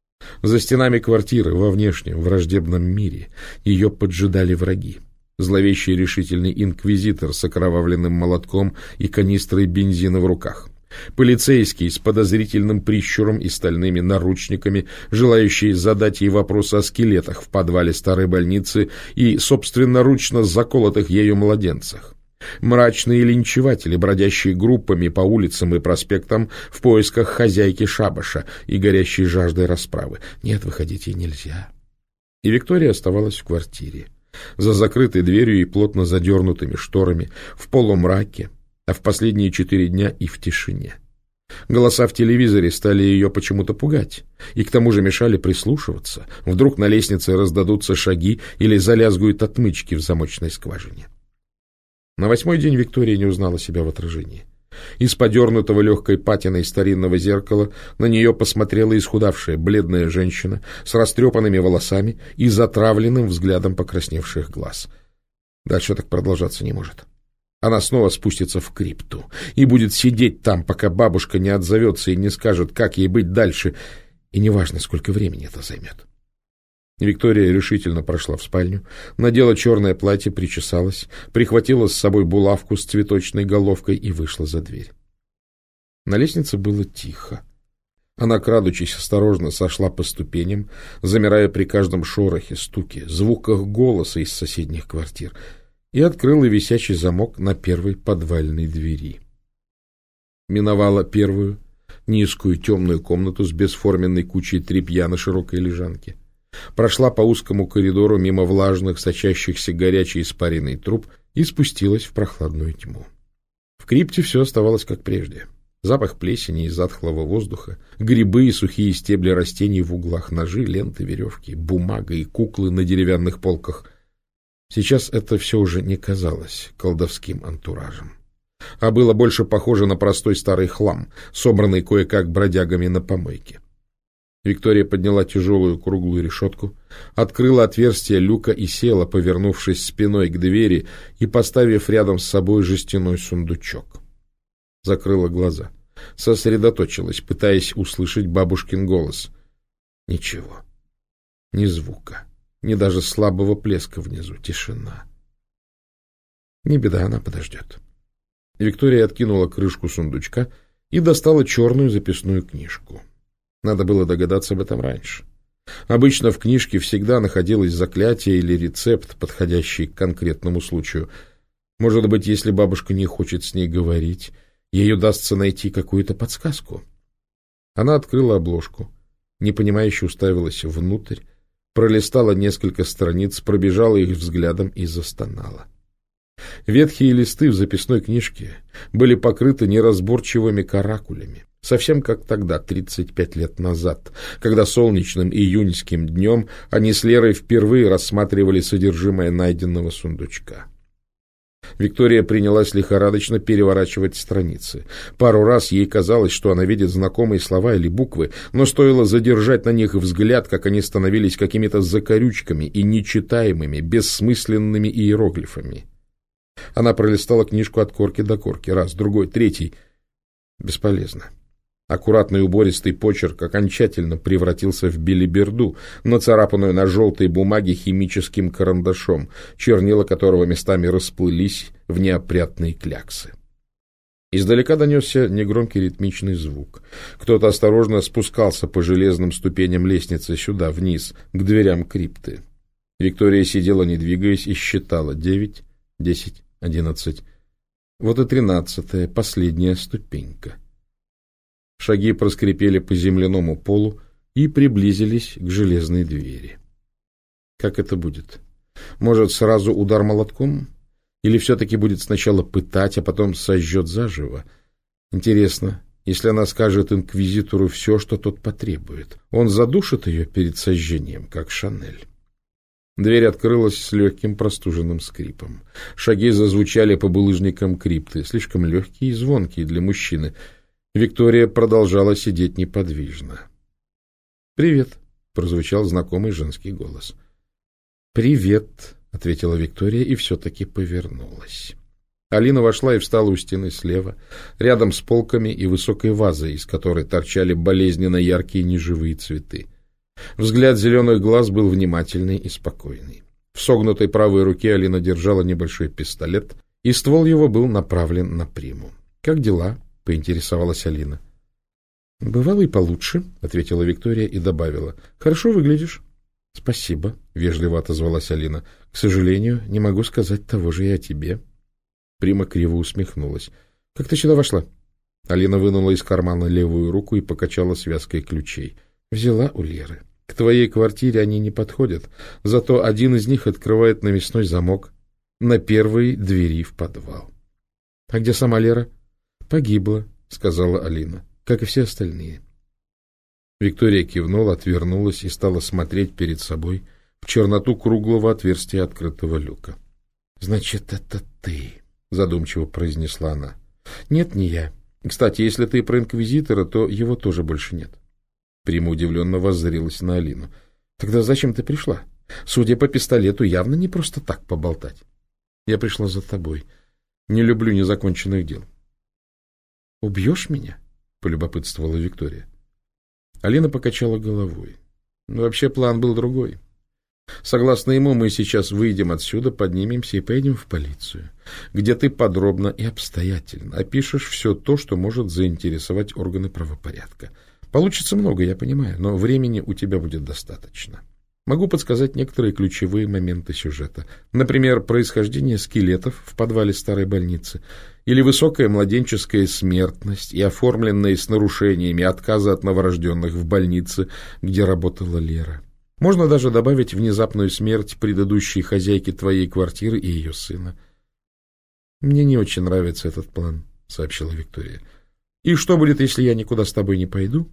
За стенами квартиры, во внешнем, враждебном мире, ее поджидали враги. Зловещий решительный инквизитор с окровавленным молотком и канистрой бензина в руках. Полицейский с подозрительным прищуром и стальными наручниками, желающий задать ей вопросы о скелетах в подвале старой больницы и собственноручно заколотых ею младенцах. Мрачные линчеватели, бродящие группами по улицам и проспектам в поисках хозяйки шабаша и горящей жаждой расправы. Нет, выходить ей нельзя. И Виктория оставалась в квартире, за закрытой дверью и плотно задернутыми шторами, в полумраке, а в последние 4 дня и в тишине. Голоса в телевизоре стали ее почему-то пугать, и к тому же мешали прислушиваться. Вдруг на лестнице раздадутся шаги или залязгуют отмычки в замочной скважине. На 8-й день Виктория не узнала себя в отражении. Из подернутого легкой патиной старинного зеркала на нее посмотрела исхудавшая бледная женщина с растрепанными волосами и затравленным взглядом покрасневших глаз. Дальше так продолжаться не может. Она снова спустится в крипту и будет сидеть там, пока бабушка не отзовется и не скажет, как ей быть дальше, и неважно, сколько времени это займет. Виктория решительно прошла в спальню, надела черное платье, причесалась, прихватила с собой булавку с цветочной головкой и вышла за дверь. На лестнице было тихо. Она, крадучись, осторожно сошла по ступеням, замирая при каждом шорохе, стуке, звуках голоса из соседних квартир, и открыла висячий замок на первой подвальной двери. Миновала первую, низкую темную комнату с бесформенной кучей тряпья на широкой лежанке. Прошла по узкому коридору мимо влажных, сочащихся горячей испаренной труб и спустилась в прохладную тьму. В крипте все оставалось как прежде. Запах плесени и затхлого воздуха, грибы и сухие стебли растений в углах, ножи, ленты, веревки, бумага и куклы на деревянных полках. Сейчас это все уже не казалось колдовским антуражем, а было больше похоже на простой старый хлам, собранный кое-как бродягами на помойке. Виктория подняла тяжелую круглую решетку, открыла отверстие люка и села, повернувшись спиной к двери и поставив рядом с собой жестяной сундучок. Закрыла глаза, сосредоточилась, пытаясь услышать бабушкин голос. Ничего, ни звука, ни даже слабого плеска внизу, тишина. Не беда, она подождет. Виктория откинула крышку сундучка и достала черную записную книжку. Надо было догадаться об этом раньше. Обычно в книжке всегда находилось заклятие или рецепт, подходящий к конкретному случаю. Может быть, если бабушка не хочет с ней говорить, ей удастся найти какую-то подсказку. Она открыла обложку, непонимающе уставилась внутрь, пролистала несколько страниц, пробежала их взглядом и застонала. Ветхие листы в записной книжке были покрыты неразборчивыми каракулями, Совсем как тогда, 35 лет назад, когда солнечным июньским днем они с Лерой впервые рассматривали содержимое найденного сундучка. Виктория принялась лихорадочно переворачивать страницы. Пару раз ей казалось, что она видит знакомые слова или буквы, но стоило задержать на них взгляд, как они становились какими-то закорючками и нечитаемыми, бессмысленными иероглифами. Она пролистала книжку от корки до корки, раз, другой, третий. Бесполезно. Аккуратный убористый почерк окончательно превратился в белиберду, нацарапанную на желтой бумаге химическим карандашом, чернила которого местами расплылись в неопрятные кляксы. Издалека донесся негромкий ритмичный звук. Кто-то осторожно спускался по железным ступеням лестницы сюда, вниз, к дверям крипты. Виктория сидела, не двигаясь, и считала: 9, 10, 11. Вот и 13-я, последняя ступенька. Шаги проскрипели по земляному полу и приблизились к железной двери. Как это будет? Может, сразу удар молотком? Или все-таки будет сначала пытать, а потом сожжет заживо? Интересно, если она скажет инквизитору все, что тот потребует, он задушит ее перед сожжением, как Шанель? Дверь открылась с легким простуженным скрипом. Шаги зазвучали по булыжникам крипты, слишком легкие и звонкие для мужчины. Виктория продолжала сидеть неподвижно. «Привет», — прозвучал знакомый женский голос. «Привет», — ответила Виктория и все-таки повернулась. Алина вошла и встала у стены слева, рядом с полками и высокой вазой, из которой торчали болезненно яркие неживые цветы. Взгляд зеленых глаз был внимательный и спокойный. В согнутой правой руке Алина держала небольшой пистолет, и ствол его был направлен на Приму. «Как дела?» — поинтересовалась Алина. «Бывало и получше», — ответила Виктория и добавила. «Хорошо выглядишь». «Спасибо», — вежливо отозвалась Алина. «К сожалению, не могу сказать того же и о тебе». Прима криво усмехнулась. «Как ты сюда вошла?» Алина вынула из кармана левую руку и покачала связкой ключей. «Взяла у Леры. К твоей квартире они не подходят, зато один из них открывает навесной замок на первой двери в подвал». «А где сама Лера?» «Погибла», — сказала Алина, — «как и все остальные». Виктория кивнула, отвернулась и стала смотреть перед собой в черноту круглого отверстия открытого люка. «Значит, это ты», — задумчиво произнесла она. «Нет, не я. Кстати, если ты про инквизитора, то его тоже больше нет». Прима удивленно воззрелась на Алину. «Тогда зачем ты пришла? Судя по пистолету, явно не просто так поболтать». «Я пришла за тобой. Не люблю незаконченных дел». «Убьешь меня?» — полюбопытствовала Виктория. Алина покачала головой. Вообще план был другой. Согласно ему, мы сейчас выйдем отсюда, поднимемся и поедем в полицию, где ты подробно и обстоятельно опишешь все то, что может заинтересовать органы правопорядка. Получится много, я понимаю, но времени у тебя будет достаточно. Могу подсказать некоторые ключевые моменты сюжета. Например, происхождение скелетов в подвале старой больницы или высокая младенческая смертность и оформленные с нарушениями отказа от новорожденных в больнице, где работала Лера. Можно даже добавить внезапную смерть предыдущей хозяйки твоей квартиры и ее сына. «Мне не очень нравится этот план», — сообщила Виктория. «И что будет, если я никуда с тобой не пойду?»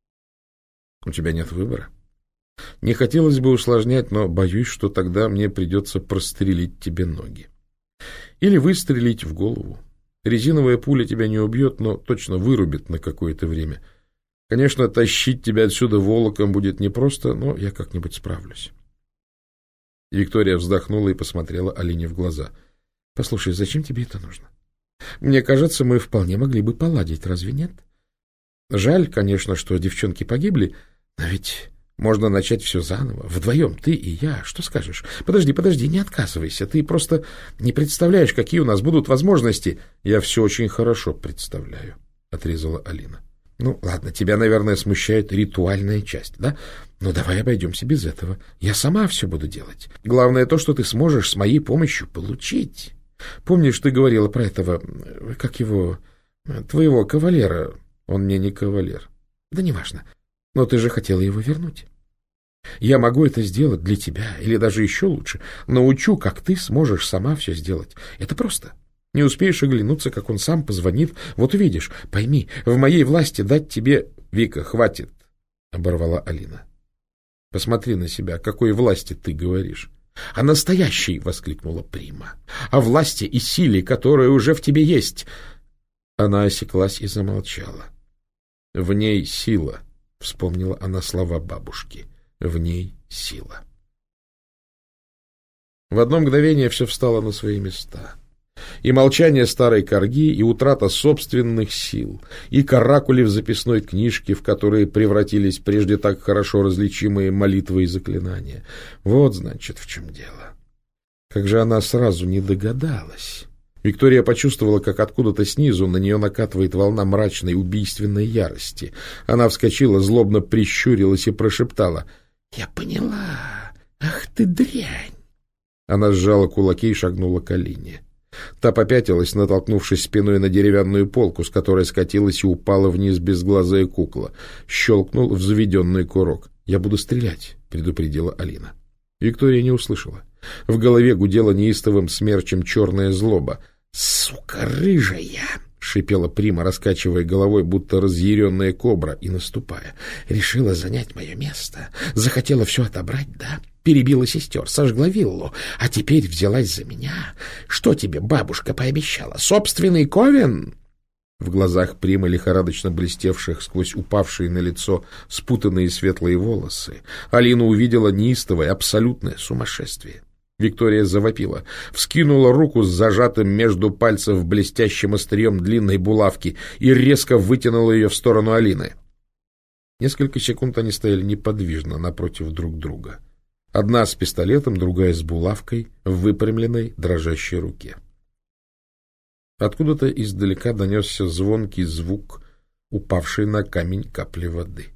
«У тебя нет выбора. Не хотелось бы усложнять, но боюсь, что тогда мне придется прострелить тебе ноги. Или выстрелить в голову. Резиновая пуля тебя не убьет, но точно вырубит на какое-то время. Конечно, тащить тебя отсюда волоком будет непросто, но я как-нибудь справлюсь». Виктория вздохнула и посмотрела Алине в глаза. «Послушай, зачем тебе это нужно? Мне кажется, мы вполне могли бы поладить, разве нет? Жаль, конечно, что девчонки погибли, но ведь можно начать все заново, вдвоем, ты и я. Что скажешь? Подожди, не отказывайся. Ты просто не представляешь, какие у нас будут возможности». «Я все очень хорошо представляю», — отрезала Алина. «Ну, ладно, тебя, наверное, смущает ритуальная часть, да? Ну, давай обойдемся без этого. Я сама все буду делать. Главное то, что ты сможешь с моей помощью получить. Помнишь, ты говорила про этого, как его, твоего кавалера? Он мне не кавалер. Да неважно. Но ты же хотела его вернуть. Я могу это сделать для тебя, или даже еще лучше. Научу, как ты сможешь сама все сделать. Это просто. Не успеешь оглянуться, как он сам позвонит. Вот увидишь. Пойми, в моей власти дать тебе... — Вика, хватит, — оборвала Алина. — Посмотри на себя. О какой власти ты говоришь? — О настоящей! — воскликнула Прима. — О власти и силе, которая уже в тебе есть. Она осеклась и замолчала. — В ней сила, — вспомнила она слова бабушки. — В ней сила. В одно мгновение все встало на свои места. И молчание старой корги, и утрата собственных сил, и каракули в записной книжке, в которые превратились прежде так хорошо различимые молитвы и заклинания. Вот, значит, в чем дело. Как же она сразу не догадалась. Виктория почувствовала, как откуда-то снизу на нее накатывает волна мрачной убийственной ярости. Она вскочила, злобно прищурилась и прошептала: «Я поняла! Ах ты дрянь!» Она сжала кулаки и шагнула к Алине. Та попятилась, натолкнувшись спиной на деревянную полку, с которой скатилась и упала вниз безглазая кукла. Щелкнул взведенный курок. «Я буду стрелять», — предупредила Алина. Виктория не услышала. В голове гудела неистовым смерчем черная злоба. «Сука рыжая!» — шипела Прима, раскачивая головой, будто разъяренная кобра, и наступая. «Решила занять мое место. Захотела все отобрать, да? Перебила сестер, сожгла виллу, а теперь взялась за меня. Что тебе бабушка пообещала? Собственный ковен?» В глазах Примы, лихорадочно блестевших сквозь упавшие на лицо спутанные светлые волосы, Алина увидела неистовое, абсолютное сумасшествие. Виктория завопила, вскинула руку с зажатым между пальцев блестящим острием длинной булавки и резко вытянула ее в сторону Алины. Несколько секунд они стояли неподвижно напротив друг друга. Одна с пистолетом, другая с булавкой в выпрямленной дрожащей руке. Откуда-то издалека донесся звонкий звук, упавший на камень капли воды.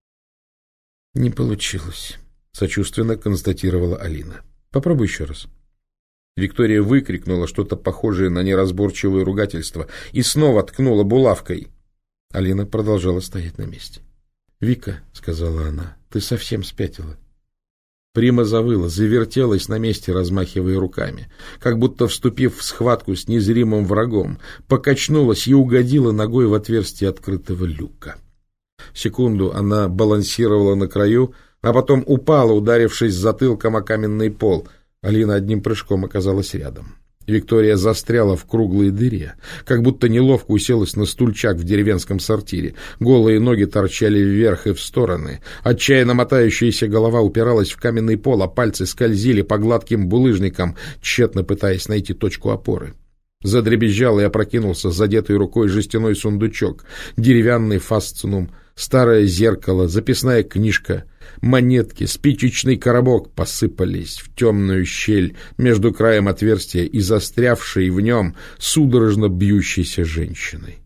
«Не получилось», — сочувственно констатировала Алина. «Попробуй еще раз». Виктория выкрикнула что-то похожее на неразборчивое ругательство и снова ткнула булавкой. Алина продолжала стоять на месте. «Вика», — сказала она, — «ты совсем спятила». Прима завыла, завертелась на месте, размахивая руками, как будто вступив в схватку с незримым врагом, покачнулась и угодила ногой в отверстие открытого люка. Секунду она балансировала на краю, а потом упала, ударившись затылком о каменный пол. Алина одним прыжком оказалась рядом. Виктория застряла в круглой дыре, как будто неловко уселась на стульчак в деревенском сортире. Голые ноги торчали вверх и в стороны. Отчаянно мотающаяся голова упиралась в каменный пол, а пальцы скользили по гладким булыжникам, тщетно пытаясь найти точку опоры. Задребезжал и опрокинулся задетой рукой жестяной сундучок, деревянный фасцинум, старое зеркало, записная книжка, монетки, спичечный коробок посыпались в темную щель между краем отверстия и застрявшей в нем судорожно бьющейся женщиной.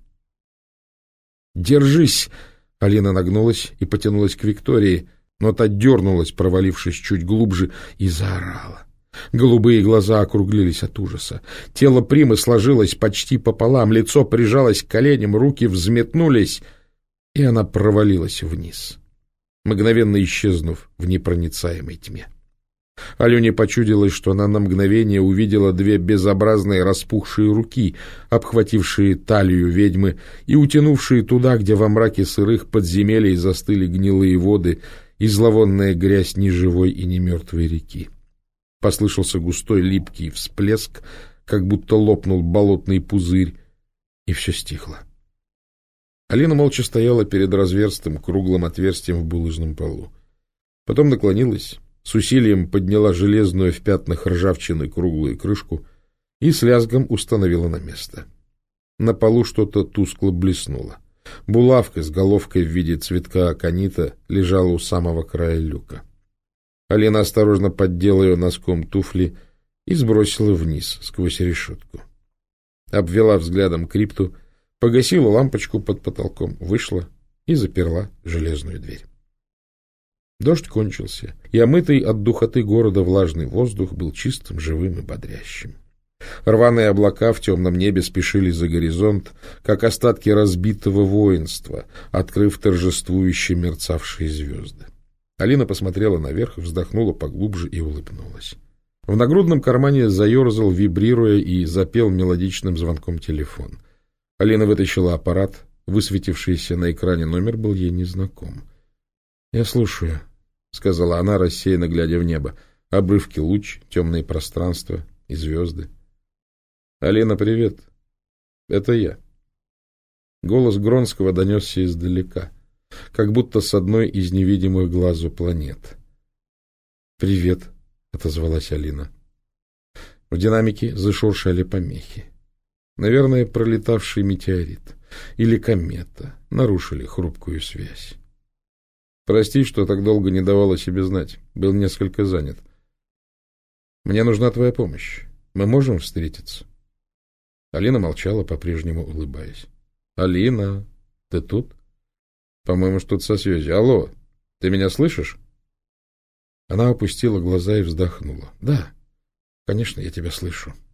«Держись!» — Алина нагнулась и потянулась к Виктории, но та дернулась, провалившись чуть глубже, и заорала. Голубые глаза округлились от ужаса. Тело Примы сложилось почти пополам, лицо прижалось к коленям, руки взметнулись, и она провалилась вниз, мгновенно исчезнув в непроницаемой тьме. Алене почудилось, что она на мгновение увидела две безобразные распухшие руки, обхватившие талию ведьмы и утянувшие туда, где во мраке сырых подземелий застыли гнилые воды и зловонная грязь неживой и немертвой реки. Послышался густой липкий всплеск, как будто лопнул болотный пузырь, и все стихло. Алина молча стояла перед разверстым круглым отверстием в булыжном полу. Потом наклонилась, с усилием подняла железную в пятнах ржавчины круглую крышку и с лязгом установила на место. На полу что-то тускло блеснуло. Булавка с головкой в виде цветка аконита лежала у самого края люка. Алина осторожно поддела ее носком туфли и сбросила вниз сквозь решетку. Обвела взглядом крипту, погасила лампочку под потолком, вышла и заперла железную дверь. Дождь кончился, и омытый от духоты города влажный воздух был чистым, живым и бодрящим. Рваные облака в темном небе спешили за горизонт, как остатки разбитого воинства, открыв торжествующе мерцавшие звезды. Алина посмотрела наверх, вздохнула поглубже и улыбнулась. В нагрудном кармане заерзал, вибрируя, и запел мелодичным звонком телефон. Алина вытащила аппарат. Высветившийся на экране номер был ей незнаком. — Я слушаю, — сказала она, рассеянно глядя в небо. Обрывки луч, темные пространства и звезды. — Алина, привет. Это я. Голос Гронского донесся издалека, как будто с одной из невидимых глазу планет. — Привет, — отозвалась Алина. В динамике зашуршали помехи. Наверное, пролетавший метеорит или комета нарушили хрупкую связь. Прости, что так долго не давал о себе знать. Был несколько занят. Мне нужна твоя помощь. Мы можем встретиться? Алина молчала, по-прежнему улыбаясь. Алина, ты тут? По-моему, что-то со связью. Алло, ты меня слышишь? Она опустила глаза и вздохнула. Да, конечно, я тебя слышу.